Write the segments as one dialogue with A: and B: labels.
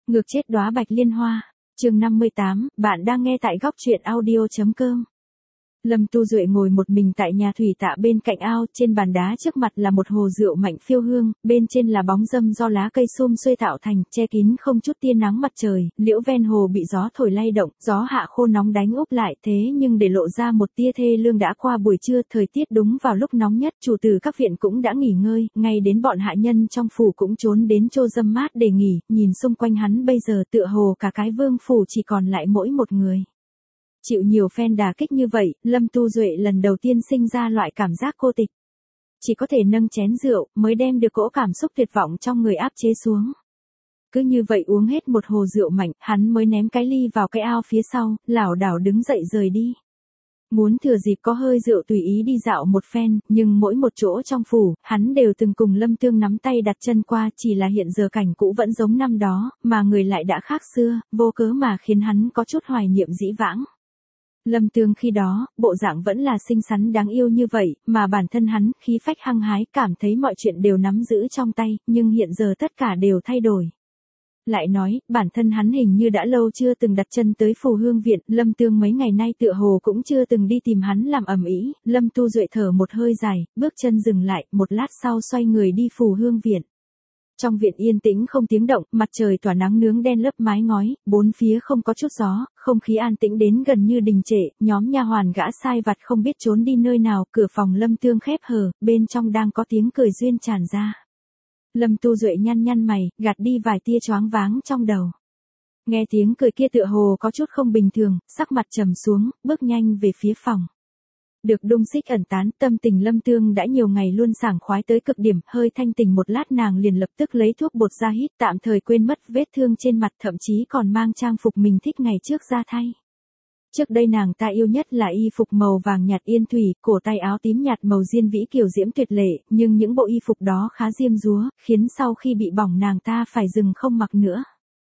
A: Ngược chết đóa bạch liên hoa. Chương 58, bạn đang nghe tại góc truyện audio.com. Lâm Tu Duệ ngồi một mình tại nhà thủy tạ bên cạnh ao, trên bàn đá trước mặt là một hồ rượu mạnh phiêu hương, bên trên là bóng râm do lá cây sum xuê tạo thành, che kín không chút tia nắng mặt trời, liễu ven hồ bị gió thổi lay động, gió hạ khô nóng đánh úp lại, thế nhưng để lộ ra một tia thê lương đã qua buổi trưa, thời tiết đúng vào lúc nóng nhất, chủ tử các viện cũng đã nghỉ ngơi, ngay đến bọn hạ nhân trong phủ cũng trốn đến chô dâm mát để nghỉ, nhìn xung quanh hắn bây giờ tựa hồ cả cái vương phủ chỉ còn lại mỗi một người. Chịu nhiều phen đả kích như vậy, Lâm Tu Duệ lần đầu tiên sinh ra loại cảm giác cô tịch. Chỉ có thể nâng chén rượu, mới đem được cỗ cảm xúc tuyệt vọng trong người áp chế xuống. Cứ như vậy uống hết một hồ rượu mạnh, hắn mới ném cái ly vào cái ao phía sau, lảo đảo đứng dậy rời đi. Muốn thừa dịp có hơi rượu tùy ý đi dạo một phen, nhưng mỗi một chỗ trong phủ, hắn đều từng cùng Lâm Tương nắm tay đặt chân qua, chỉ là hiện giờ cảnh cũ vẫn giống năm đó, mà người lại đã khác xưa, vô cớ mà khiến hắn có chút hoài niệm dĩ vãng. Lâm Tương khi đó, bộ dạng vẫn là xinh xắn đáng yêu như vậy, mà bản thân hắn, khí phách hăng hái, cảm thấy mọi chuyện đều nắm giữ trong tay, nhưng hiện giờ tất cả đều thay đổi. Lại nói, bản thân hắn hình như đã lâu chưa từng đặt chân tới Phù Hương Viện, Lâm Tương mấy ngày nay tựa hồ cũng chưa từng đi tìm hắn làm ầm ĩ. Lâm Tu Duệ thở một hơi dài, bước chân dừng lại, một lát sau xoay người đi Phù Hương Viện. Trong viện yên tĩnh không tiếng động, mặt trời tỏa nắng nướng đen lấp mái ngói, bốn phía không có chút gió, không khí an tĩnh đến gần như đình trệ, nhóm nha hoàn gã sai vặt không biết trốn đi nơi nào, cửa phòng Lâm Tương khép hờ, bên trong đang có tiếng cười duyên tràn ra. Lâm Tu Duệ nhăn nhăn mày, gạt đi vài tia choáng váng trong đầu. Nghe tiếng cười kia tựa hồ có chút không bình thường, sắc mặt trầm xuống, bước nhanh về phía phòng. Được đung xích ẩn tán, tâm tình Lâm Tương đã nhiều ngày luôn sảng khoái tới cực điểm, hơi thanh tình một lát nàng liền lập tức lấy thuốc bột ra hít, tạm thời quên mất vết thương trên mặt, thậm chí còn mang trang phục mình thích ngày trước ra thay. Trước đây nàng ta yêu nhất là y phục màu vàng nhạt yên thủy, cổ tay áo tím nhạt màu diên vĩ kiều diễm tuyệt lệ, nhưng những bộ y phục đó khá diêm dúa, khiến sau khi bị bỏng nàng ta phải dừng không mặc nữa.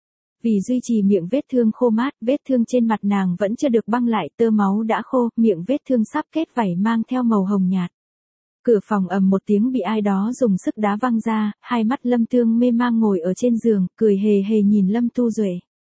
A: Vì duy trì miệng vết thương khô mát, vết thương trên mặt nàng vẫn chưa được băng lại, tơ máu đã khô, miệng vết thương sắp kết vảy mang theo màu hồng nhạt. Cửa phòng ầm một tiếng bị ai đó dùng sức đá văng ra, hai mắt Lâm Tương mê mang ngồi ở trên giường, cười hề hề nhìn Lâm Tu Duệ.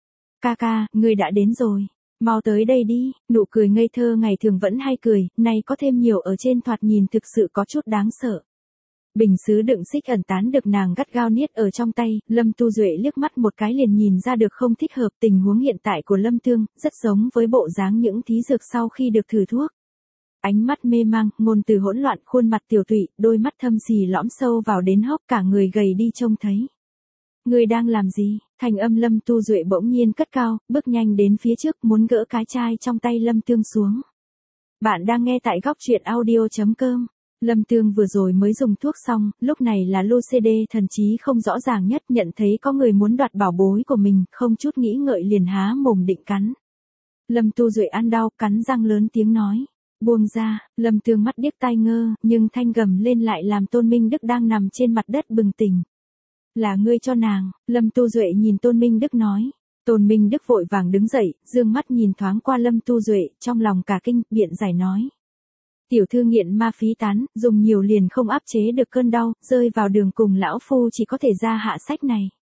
A: Ca ca, ngươi đã đến rồi. Mau tới đây đi, nụ cười ngây thơ ngày thường vẫn hay cười, nay có thêm nhiều ở trên thoạt nhìn thực sự có chút đáng sợ. Bình sứ đựng xích ẩn tán được nàng gắt gao niết ở trong tay, Lâm Tu Duệ liếc mắt một cái liền nhìn ra được không thích hợp, tình huống hiện tại của Lâm Tương, rất giống với bộ dáng những thí dược sau khi được thử thuốc. Ánh mắt mê mang, ngôn từ hỗn loạn, khuôn mặt tiểu tụy, đôi mắt thâm xì lõm sâu vào đến hốc, cả người gầy đi trông thấy. Ngươi đang làm gì? Thành âm Lâm Tu Duệ bỗng nhiên cất cao, bước nhanh đến phía trước muốn gỡ cái chai trong tay Lâm Tương xuống. Bạn đang nghe tại góc truyện audio.com. Lâm Tương vừa rồi mới dùng thuốc xong, lúc này là lô CD thần trí không rõ ràng nhất, nhận thấy có người muốn đoạt bảo bối của mình, không chút nghĩ ngợi liền há mồm định cắn. Lâm Tu Duệ ăn đau, cắn răng lớn tiếng nói. Buông ra, Lâm Tương mắt điếc tai ngơ, nhưng thanh gầm lên lại làm Tôn Minh Đức đang nằm trên mặt đất bừng tỉnh. Là ngươi cho nàng, Lâm Tu Duệ nhìn Tôn Minh Đức nói. Tôn Minh Đức vội vàng đứng dậy, dương mắt nhìn thoáng qua Lâm Tu Duệ, trong lòng cả kinh, biện giải nói. Tiểu thư nghiện ma phí tán, dùng nhiều liền không áp chế được cơn đau, rơi vào đường cùng lão phu chỉ có thể ra hạ sách này.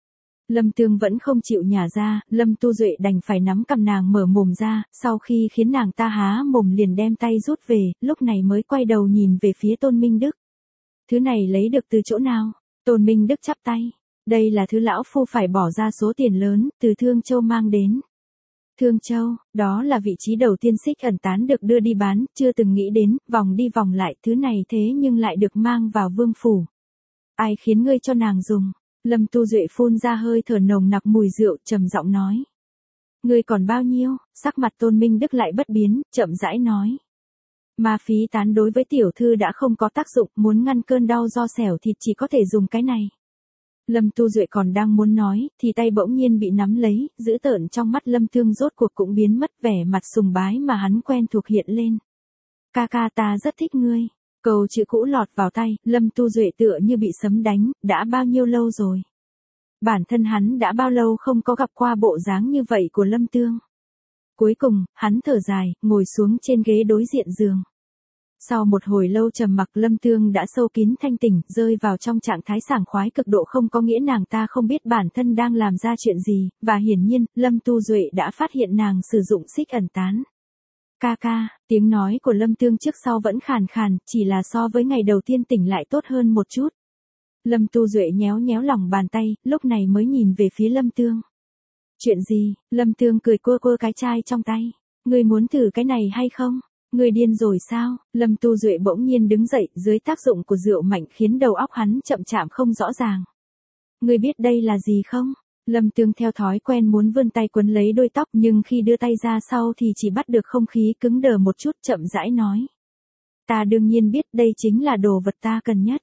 A: Lâm Tương vẫn không chịu nhả ra, Lâm Tu Duệ đành phải nắm cầm nàng mở mồm ra, sau khi khiến nàng ta há mồm liền đem tay rút về, lúc này mới quay đầu nhìn về phía Tôn Minh Đức. Thứ này lấy được từ chỗ nào? Tôn Minh Đức chắp tay. Đây là thứ lão phu phải bỏ ra số tiền lớn, từ Thương Châu mang đến. Thương Châu, đó là vị trí đầu tiên xích ẩn tán được đưa đi bán, chưa từng nghĩ đến, vòng đi vòng lại, thứ này thế nhưng lại được mang vào vương phủ. Ai khiến ngươi cho nàng dùng? Lâm Tu Duệ phun ra hơi thở nồng nặc mùi rượu, trầm giọng nói. Ngươi còn bao nhiêu? Sắc mặt Tôn Minh Đức lại bất biến, chậm rãi nói. Ma phí tán đối với tiểu thư đã không có tác dụng, muốn ngăn cơn đau do xẻo thịt chỉ có thể dùng cái này. Lâm Tu Duệ còn đang muốn nói, thì tay bỗng nhiên bị nắm lấy, dữ tợn trong mắt Lâm Tương rốt cuộc cũng biến mất, vẻ mặt sùng bái mà hắn quen thuộc hiện lên. Ca ca ta rất thích ngươi. Câu chữ cũ lọt vào tay, Lâm Tu Duệ tựa như bị sấm đánh, đã bao nhiêu lâu rồi. Bản thân hắn đã bao lâu không có gặp qua bộ dáng như vậy của Lâm Tương. Cuối cùng, hắn thở dài, ngồi xuống trên ghế đối diện giường. Sau một hồi lâu trầm mặc Lâm Tương đã sâu kín thanh tỉnh, rơi vào trong trạng thái sảng khoái cực độ không có nghĩa nàng ta không biết bản thân đang làm ra chuyện gì, và hiển nhiên, Lâm Tu Duệ đã phát hiện nàng sử dụng xích ẩn tán. Ca ca, tiếng nói của Lâm Tương trước sau vẫn khàn khàn, chỉ là so với ngày đầu tiên tỉnh lại tốt hơn một chút. Lâm Tu Duệ nhéo nhéo lòng bàn tay, lúc này mới nhìn về phía Lâm Tương. Chuyện gì? Lâm Tương cười cua cua cái chai trong tay. Ngươi muốn thử cái này hay không? Ngươi điên rồi sao? Lâm Tu Duệ bỗng nhiên đứng dậy, dưới tác dụng của rượu mạnh khiến đầu óc hắn chậm chạp không rõ ràng. Ngươi biết đây là gì không? Lâm Tương theo thói quen muốn vươn tay quấn lấy đuôi tóc nhưng khi đưa tay ra sau thì chỉ bắt được không khí cứng đờ một chút chậm rãi nói. Ta đương nhiên biết đây chính là đồ vật ta cần nhất.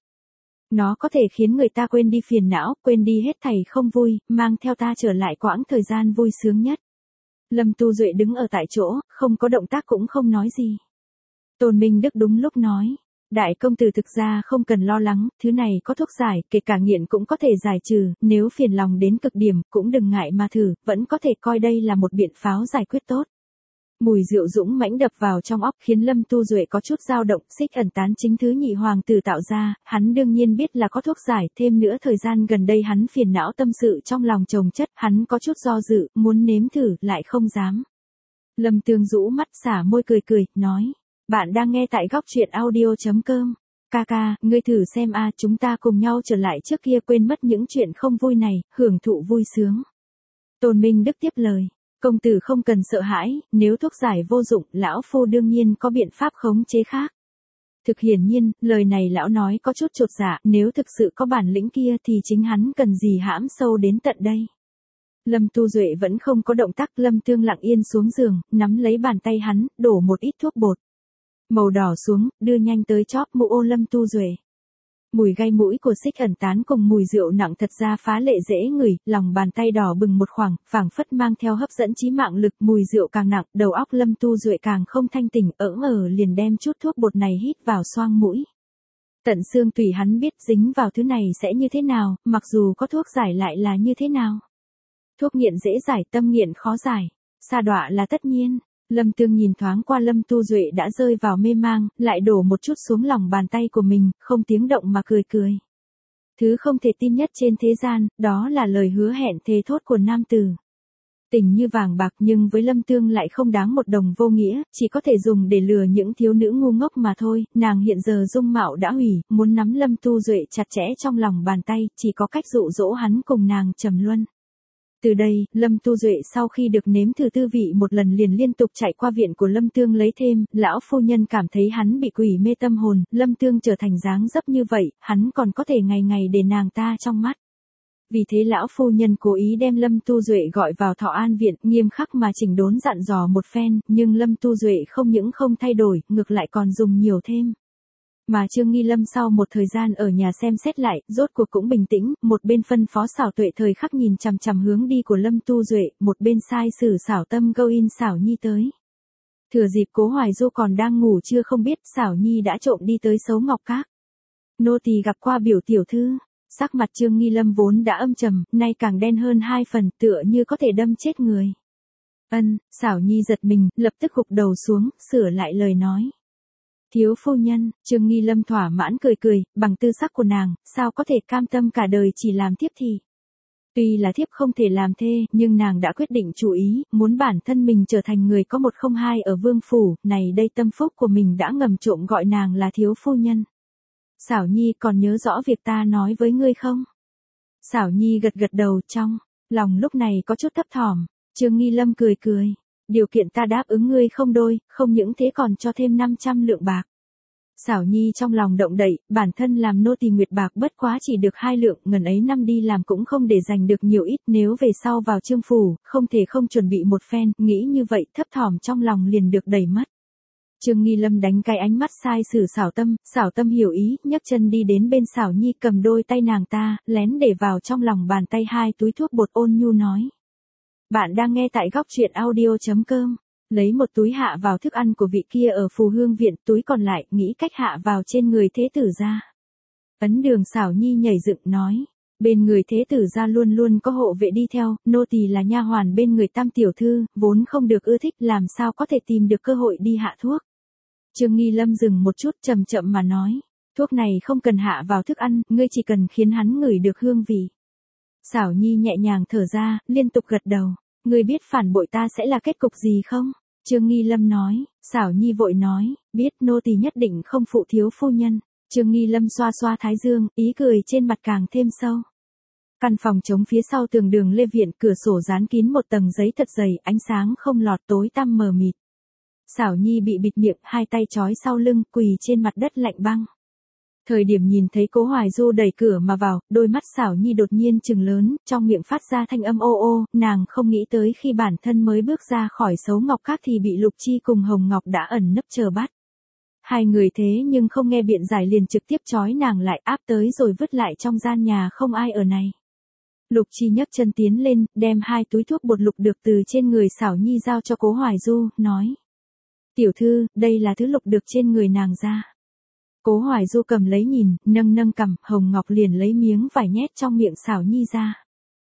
A: Nó có thể khiến người ta quên đi phiền não, quên đi hết thảy không vui, mang theo ta trở lại quãng thời gian vui sướng nhất. Lâm Tu Duệ đứng ở tại chỗ, không có động tác cũng không nói gì. Tôn Minh Đức đúng lúc nói. Đại công tử thực ra không cần lo lắng, thứ này có thuốc giải, kể cả nghiện cũng có thể giải trừ, nếu phiền lòng đến cực điểm, cũng đừng ngại mà thử, vẫn có thể coi đây là một biện pháo giải quyết tốt. Mùi rượu dũng mãnh đập vào trong óc khiến Lâm Tu Duệ có chút dao động, xích ẩn tán chính thứ nhị hoàng tử tạo ra, hắn đương nhiên biết là có thuốc giải, thêm nữa thời gian gần đây hắn phiền não tâm sự trong lòng chồng chất, hắn có chút do dự, muốn nếm thử, lại không dám. Lâm Tương rũ mắt xả môi cười cười, nói, bạn đang nghe tại góc truyện audio.com. Ca ca, ngươi thử xem a, chúng ta cùng nhau trở lại trước kia quên mất những chuyện không vui này, hưởng thụ vui sướng. Tôn Minh Đức tiếp lời. Công tử không cần sợ hãi, nếu thuốc giải vô dụng, lão phu đương nhiên có biện pháp khống chế khác. Thực hiển nhiên, lời này lão nói có chút chột dạ, nếu thực sự có bản lĩnh kia thì chính hắn cần gì hãm sâu đến tận đây. Lâm Tu Duệ vẫn không có động tác, Lâm Tương lặng yên xuống giường, nắm lấy bàn tay hắn, đổ một ít thuốc bột. Màu đỏ xuống, đưa nhanh tới chóp mũ ô Lâm Tu Duệ. Mùi gai mũi của xích ẩn tán cùng mùi rượu nặng thật ra phá lệ dễ ngửi, lòng bàn tay đỏ bừng một khoảng, phảng phất mang theo hấp dẫn chí mạng lực, mùi rượu càng nặng, đầu óc Lâm Tu Duệ càng không thanh tỉnh, liền đem chút thuốc bột này hít vào xoang mũi. Tận xương tùy hắn biết dính vào thứ này sẽ như thế nào, mặc dù có thuốc giải lại là như thế nào. Thuốc nghiện dễ giải, tâm nghiện khó giải, sa đọa là tất nhiên. Lâm Tương nhìn thoáng qua Lâm Tu Duệ đã rơi vào mê mang, lại đổ một chút xuống lòng bàn tay của mình, không tiếng động mà cười cười. Thứ không thể tin nhất trên thế gian, đó là lời hứa hẹn thề thốt của nam tử. Tình như vàng bạc nhưng với Lâm Tương lại không đáng một đồng vô nghĩa, chỉ có thể dùng để lừa những thiếu nữ ngu ngốc mà thôi, nàng hiện giờ dung mạo đã hủy, muốn nắm Lâm Tu Duệ chặt chẽ trong lòng bàn tay, chỉ có cách dụ dỗ hắn cùng nàng trầm luân. Từ đây, Lâm Tu Duệ sau khi được nếm thử tư vị một lần liền liên tục chạy qua viện của Lâm Tương lấy thêm, lão phu nhân cảm thấy hắn bị quỷ mê tâm hồn, Lâm Tương trở thành dáng dấp như vậy, hắn còn có thể ngày ngày để nàng ta trong mắt. Vì thế lão phu nhân cố ý đem Lâm Tu Duệ gọi vào Thọ An viện, nghiêm khắc mà chỉnh đốn dặn dò một phen, nhưng Lâm Tu Duệ không những không thay đổi, ngược lại còn dùng nhiều thêm. Mà Trương Nghi Lâm sau một thời gian ở nhà xem xét lại, rốt cuộc cũng bình tĩnh, một bên phân phó Xảo Tuệ thời khắc nhìn chằm chằm hướng đi của Lâm Tu Duệ, một bên sai sử Xảo Tâm câu in Xảo Nhi tới. Thừa dịp Cố Hoài Du còn đang ngủ chưa không biết, Xảo Nhi đã trộm đi tới Sấu Ngọc Các. Nô tỳ gặp qua biểu tiểu thư, sắc mặt Trương Nghi Lâm vốn đã âm trầm, nay càng đen hơn hai phần, tựa như có thể đâm chết người. Xảo Nhi giật mình, lập tức gục đầu xuống, sửa lại lời nói. Thiếu phu nhân, Trương Nghi Lâm thỏa mãn cười cười, bằng tư sắc của nàng, sao có thể cam tâm cả đời chỉ làm thiếp thì. Tuy là thiếp không thể làm thê, nhưng nàng đã quyết định chủ ý, muốn bản thân mình trở thành người có một không hai ở vương phủ, này đây tâm phúc của mình đã ngầm trộm gọi nàng là thiếu phu nhân. Xảo Nhi còn nhớ rõ việc ta nói với ngươi không? Xảo Nhi gật gật đầu, trong lòng lúc này có chút thấp thỏm. Trương Nghi Lâm cười cười. Điều kiện ta đáp ứng ngươi không đôi, không những thế còn cho thêm 500 lượng bạc. Xảo Nhi trong lòng động đậy, bản thân làm nô tỳ nguyệt bạc bất quá chỉ được 2 lượng, ngần ấy năm đi làm cũng không để dành được nhiều ít, nếu về sau vào Trương phủ, không thể không chuẩn bị một phen, nghĩ như vậy, thấp thỏm trong lòng liền được đẩy mất. Trương Nghi Lâm đánh cái ánh mắt sai sử Xảo Tâm hiểu ý, nhấc chân đi đến bên Xảo Nhi cầm đôi tay nàng ta, lén để vào trong lòng bàn tay 2 túi thuốc bột, ôn nhu nói. Bạn đang nghe tại góc truyện audio.com, lấy một túi hạ vào thức ăn của vị kia ở Phù Hương viện, túi còn lại, nghĩ cách hạ vào trên người thế tử gia. Ấn Đường Xảo Nhi nhảy dựng nói, bên người thế tử gia luôn luôn có hộ vệ đi theo, nô tỳ là nha hoàn bên người Tam tiểu thư, vốn không được ưa thích, làm sao có thể tìm được cơ hội đi hạ thuốc. Trương Nghi Lâm dừng một chút chậm chậm mà nói. Thuốc này không cần hạ vào thức ăn, ngươi chỉ cần khiến hắn ngửi được hương vị. Xảo Nhi nhẹ nhàng thở ra, liên tục gật đầu. Ngươi biết phản bội ta sẽ là kết cục gì không? Trương Nghi Lâm nói. Xảo Nhi vội nói, biết nô tỳ nhất định không phụ thiếu phu nhân. Trương Nghi Lâm xoa xoa thái dương, ý cười trên mặt càng thêm sâu. Căn phòng trống phía sau tường đường Lê Viện, cửa sổ dán kín một tầng giấy thật dày, ánh sáng không lọt, tối tăm mờ mịt. Xảo Nhi bị bịt miệng, hai tay trói sau lưng, quỳ trên mặt đất lạnh băng. Thời điểm nhìn thấy Cố Hoài Du đẩy cửa mà vào, đôi mắt Xảo Nhi đột nhiên trừng lớn, trong miệng phát ra thanh âm ô ô, nàng không nghĩ tới khi bản thân mới bước ra khỏi Sấu Ngọc Các thì bị Lục Chi cùng Hồng Ngọc đã ẩn nấp chờ bắt. Hai người thế nhưng không nghe biện giải liền trực tiếp trói nàng lại, áp tới rồi vứt lại trong gian nhà không ai ở này. Lục Chi nhấc chân tiến lên, đem hai túi thuốc bột lục được từ trên người Xảo Nhi giao cho Cố Hoài Du, nói. Tiểu thư, đây là thứ lục được trên người nàng ra. Cố Hoài Du cầm lấy nhìn, nâng nâng cằm, Hồng Ngọc liền lấy miếng vải nhét trong miệng Xảo Nhi ra.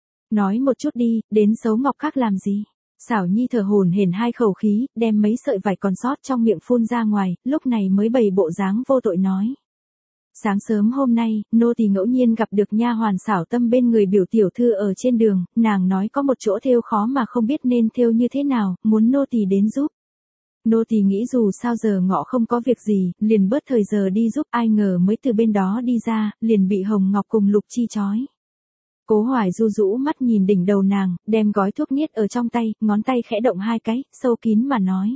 A: Nói một chút đi, đến Sấu Ngọc Các làm gì? Xảo Nhi thở hổn hển hai khẩu khí, đem mấy sợi vải còn sót trong miệng phun ra ngoài, lúc này mới bày bộ dáng vô tội nói. Sáng sớm hôm nay, nô tỳ ngẫu nhiên gặp được nha hoàn Xảo Tâm bên người biểu tiểu thư ở trên đường, nàng nói có một chỗ thêu khó mà không biết nên thêu như thế nào, muốn nô tỳ đến giúp. Nô tỳ nghĩ dù sao giờ ngọ không có việc gì, liền bớt thời giờ đi giúp, ai ngờ mới từ bên đó đi ra, liền bị Hồng Ngọc cùng Lục Chi trói. Cố Hoài Du rũ mắt nhìn đỉnh đầu nàng, đem gói thuốc niết ở trong tay, ngón tay khẽ động hai cái, sâu kín mà nói.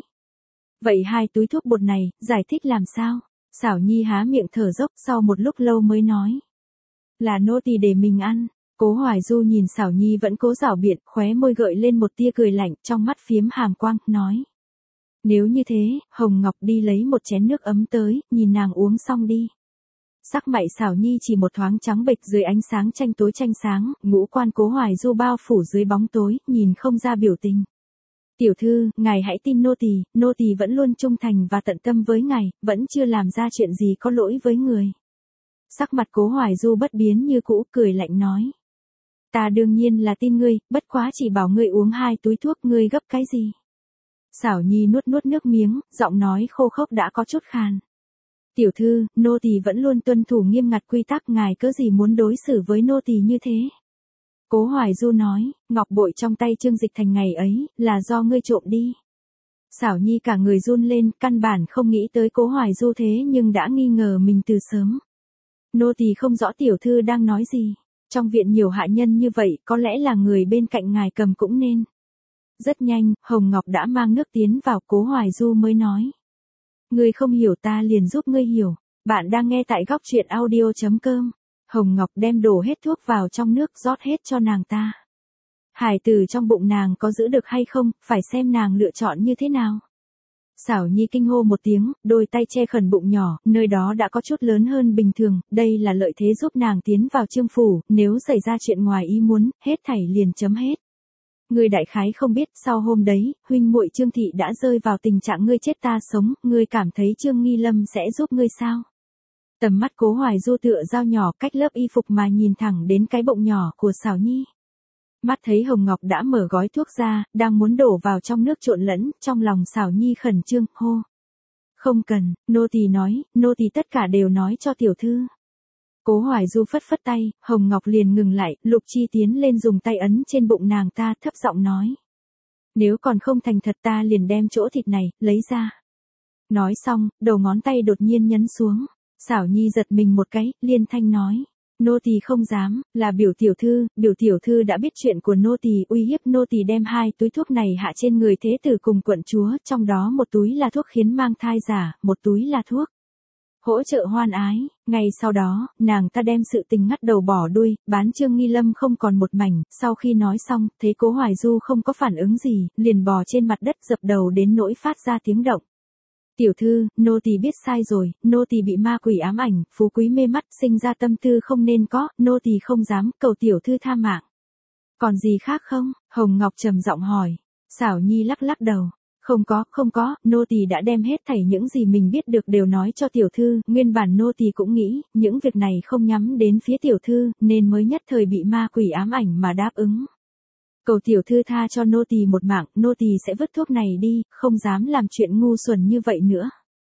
A: Vậy hai túi thuốc bột này, giải thích làm sao? Xảo Nhi há miệng thở dốc, sau một lúc lâu mới nói. Là nô tỳ để mình ăn. Cố Hoài Du nhìn Xảo Nhi vẫn cố giảo biện, khóe môi gợi lên một tia cười lạnh, trong mắt phiếm hàm quang, nói. Nếu như thế, Hồng Ngọc đi lấy một chén nước ấm tới, nhìn nàng uống xong đi. Sắc mày Xảo Nhi chỉ một thoáng trắng bệch dưới ánh sáng tranh sáng, ngũ quan Cố Hoài Du bao phủ dưới bóng tối, nhìn không ra biểu tình. Tiểu thư, ngài hãy tin nô tỳ vẫn luôn trung thành và tận tâm với ngài, vẫn chưa làm ra chuyện gì có lỗi với người. Sắc mặt Cố Hoài Du bất biến như cũ, cười lạnh nói. Ta đương nhiên là tin ngươi, bất quá chỉ bảo ngươi uống hai túi thuốc, ngươi gấp cái gì? Xảo Nhi nuốt nước miếng, giọng nói khô khốc đã có chút khàn. Tiểu thư, nô tỳ vẫn luôn tuân thủ nghiêm ngặt quy tắc, ngài cớ gì muốn đối xử với nô tỳ như thế? Cố Hoài Du nói, ngọc bội trong tay Trương Dịch Thành ngày ấy, là do ngươi trộm đi. Xảo Nhi cả người run lên, căn bản không nghĩ tới Cố Hoài Du thế nhưng đã nghi ngờ mình từ sớm. Nô tỳ không rõ tiểu thư đang nói gì. Trong viện nhiều hạ nhân như vậy, có lẽ là người bên cạnh ngài cầm cũng nên. Rất nhanh, Hồng Ngọc đã mang nước tiến vào, Cố Hoài Du mới nói. Ngươi không hiểu ta liền giúp ngươi hiểu. Bạn đang nghe tại góc truyện audio.com. Hồng Ngọc đem đổ hết thuốc vào trong nước, rót hết cho nàng ta. Hải tử trong bụng nàng có giữ được hay không, phải xem nàng lựa chọn như thế nào. Xảo Nhi kinh hô một tiếng, đôi tay che khẩn bụng nhỏ, nơi đó đã có chút lớn hơn bình thường, đây là lợi thế giúp nàng tiến vào Trương phủ, nếu xảy ra chuyện ngoài ý muốn, hết thảy liền chấm hết. Ngươi đại khái không biết, sau hôm đấy, huynh muội Trương thị đã rơi vào tình trạng ngươi chết ta sống, ngươi cảm thấy Trương Nghi Lâm sẽ giúp ngươi sao? Tầm mắt Cố Hoài Du tựa dao nhỏ cách lớp y phục mà nhìn thẳng đến cái bụng nhỏ của Xảo Nhi. Mắt thấy Hồng Ngọc đã mở gói thuốc ra, đang muốn đổ vào trong nước trộn lẫn, trong lòng Xảo Nhi khẩn trương, hô. Không cần, nô tỳ nói, nô tỳ tất cả đều nói cho tiểu thư. Cố Hoài Du phất phất tay, Hồng Ngọc liền ngừng lại, Lục Chi tiến lên dùng tay ấn trên bụng nàng ta, thấp giọng nói. Nếu còn không thành thật ta liền đem chỗ thịt này, lấy ra. Nói xong, đầu ngón tay đột nhiên nhấn xuống. Xảo Nhi giật mình một cái, liên thanh nói. Nô tỳ không dám, là biểu tiểu thư đã biết chuyện của nô tỳ, uy hiếp nô tỳ đem hai túi thuốc này hạ trên người thế tử cùng quận chúa, trong đó một túi là thuốc khiến mang thai giả, một túi là thuốc hỗ trợ hoan ái. Ngày sau đó, nàng ta đem sự tình ngắt đầu bỏ đuôi, bán Trương Nghi Lâm không còn một mảnh, sau khi nói xong, thấy Cố Hoài Du không có phản ứng gì, liền bò trên mặt đất dập đầu đến nỗi phát ra tiếng động. Tiểu thư, nô tỳ biết sai rồi, nô tỳ bị ma quỷ ám ảnh, phú quý mê mắt, sinh ra tâm tư không nên có, nô tỳ không dám, cầu tiểu thư tha mạng. Còn gì khác không? Hồng Ngọc trầm giọng hỏi. Xảo Nhi lắc lắc đầu. Không có, nô tỳ đã đem hết thảy những gì mình biết được đều nói cho tiểu thư, nguyên bản nô tỳ cũng nghĩ, những việc này không nhắm đến phía tiểu thư, nên mới nhất thời bị ma quỷ ám ảnh mà đáp ứng. Cầu tiểu thư tha cho nô tỳ một mạng, nô tỳ sẽ vứt thuốc này đi, không dám làm chuyện ngu xuẩn như vậy nữa.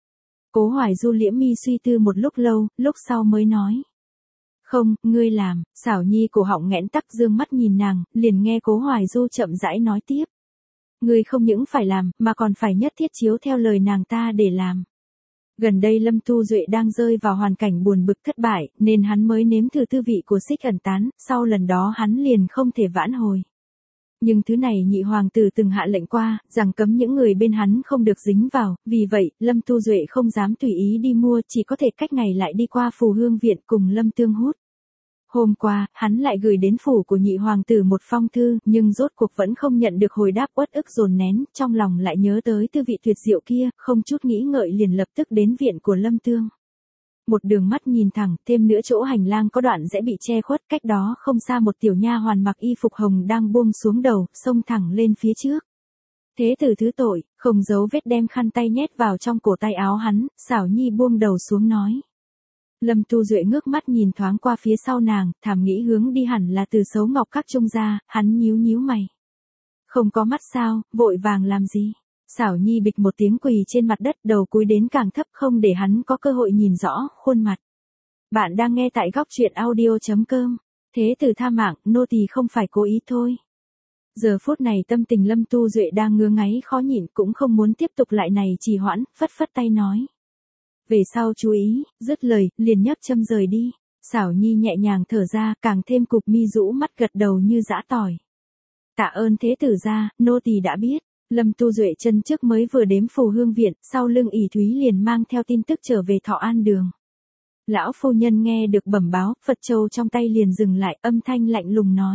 A: Cố Hoài Du liễm mi suy tư một lúc lâu, lúc sau mới nói. Không, ngươi làm. Xảo Nhi cổ họng nghẽn tắc, dương mắt nhìn nàng, liền nghe Cố Hoài Du chậm rãi nói tiếp. Ngươi không những phải làm, mà còn phải nhất thiết chiếu theo lời nàng ta để làm. Gần đây Lâm Tu Duệ đang rơi vào hoàn cảnh buồn bực thất bại, nên hắn mới nếm thử tư vị của Xích Ẩn Tán, sau lần đó hắn liền không thể vãn hồi. Nhưng thứ này nhị hoàng tử từng hạ lệnh qua, rằng cấm những người bên hắn không được dính vào, vì vậy, Lâm Tu Duệ không dám tùy ý đi mua, chỉ có thể cách ngày lại đi qua Phù Hương Viện cùng Lâm Tương Hút. Hôm qua, hắn lại gửi đến phủ của nhị hoàng tử một phong thư, nhưng rốt cuộc vẫn không nhận được hồi đáp, uất ức dồn nén, trong lòng lại nhớ tới tư vị tuyệt diệu kia, không chút nghĩ ngợi liền lập tức đến viện của Lâm Tương. Một đường mắt nhìn thẳng, thêm nữa chỗ hành lang có đoạn dễ bị che khuất, cách đó không xa một tiểu nha hoàn mặc y phục hồng đang buông xuống đầu, xông thẳng lên phía trước. Thế tử thứ tội, không giấu vết đem khăn tay nhét vào trong cổ tay áo hắn, Xảo Nhi buông đầu xuống nói. Lâm Tu Duệ ngước mắt nhìn thoáng qua phía sau nàng, thầm nghĩ hướng đi hẳn là Từ Sấu Ngọc các trung gia, hắn nhíu nhíu mày. Không có mắt sao, vội vàng làm gì? Xảo Nhi bịch một tiếng quỳ trên mặt đất, đầu cúi đến càng thấp không để hắn có cơ hội nhìn rõ khuôn mặt. Bạn đang nghe tại góc truyện audio.com. Thế tử tha mạng, nô tỳ không phải cố ý thôi. Giờ phút này tâm tình Lâm Tu Duệ đang ngứa ngáy khó nhịn, cũng không muốn tiếp tục lại này trì hoãn, phất phất tay nói. Về sau chú ý, dứt lời, liền nhấc châm rời đi. Xảo Nhi nhẹ nhàng thở ra, càng thêm cục mi rũ mắt gật đầu như giã tỏi. Tạ ơn thế tử gia, nô tỳ đã biết. Lâm Tu Duệ chân trước mới vừa đếm Phù Hương Viện, sau lưng ỷ Thúy liền mang theo tin tức trở về Thọ An Đường. Lão phu nhân nghe được bẩm báo, Phật châu trong tay liền dừng lại, âm thanh lạnh lùng nói.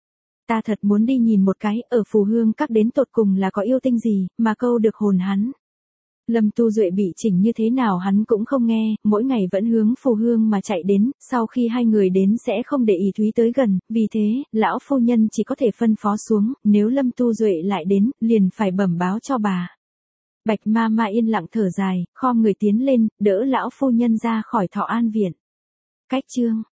A: Ta thật muốn đi nhìn một cái, ở Phù Hương các đến tột cùng là có yêu tinh gì, mà câu được hồn hắn. Lâm Tu Duệ bị chỉnh như thế nào hắn cũng không nghe, mỗi ngày vẫn hướng Phù Hương mà chạy đến, sau khi hai người đến sẽ không để ỷ Thúy tới gần, vì thế, lão phu nhân chỉ có thể phân phó xuống, nếu Lâm Tu Duệ lại đến, liền phải bẩm báo cho bà. Bạch ma ma yên lặng thở dài, khom người tiến lên, đỡ lão phu nhân ra khỏi Thọ An Viện. Cách chương